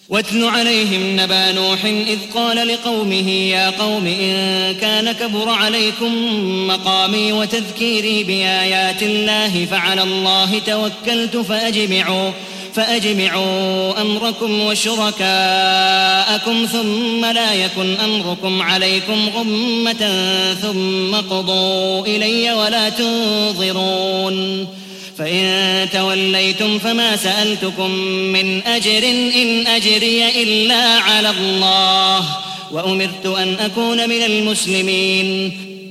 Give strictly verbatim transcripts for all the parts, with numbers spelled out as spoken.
واتل عليهم نبأ نوح إذ قال لقومه يا قوم إن كان كبر عليكم مقامي وتذكيري بآيات الله فعلى الله توكلت فأجمعوا فأجمعوا أمركم وشركاءكم ثم لا يكن أمركم عليكم غمة ثم قضوا إلي ولا تنظرون فإن توليتم فما سألتكم من أجر إن أجري إلا على الله وأمرت أن أكون من المسلمين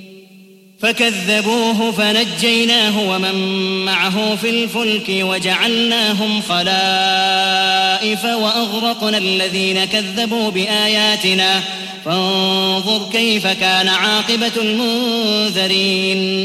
فكذبوه فنجيناه ومن معه في الفلك وجعلناهم خلائف وأغرقنا الذين كذبوا بآياتنا فانظر كيف كان عاقبة المنذرين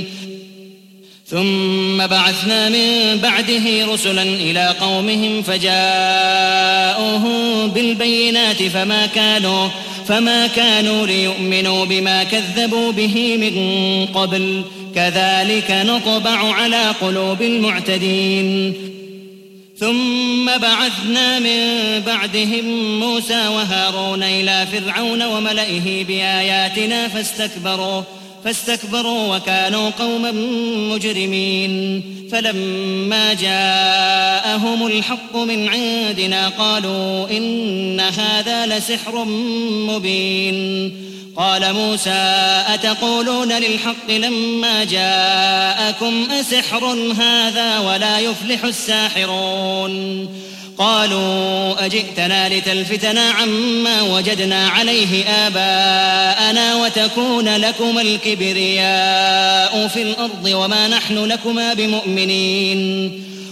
ثم بعثنا من بعده رسلا إلى قومهم فجاءوهم بالبينات فما كانوا فما كانوا ليؤمنوا بما كذبوا به من قبل كذلك نطبع على قلوب المعتدين ثم بعثنا من بعدهم موسى وهارون إلى فرعون وملئه بآياتنا فاستكبروا فاستكبروا وكانوا قوما مجرمين فلما جاءهم الحق من عندنا قالوا إن هذا لسحر مبين قال موسى أتقولون للحق لما جاءكم أسحر هذا ولا يفلح الساحرون قالوا أجئتنا لتلفتنا عما وجدنا عليه آباءنا وتكون لكما الكبرياء في الأرض وما نحن لكما بمؤمنين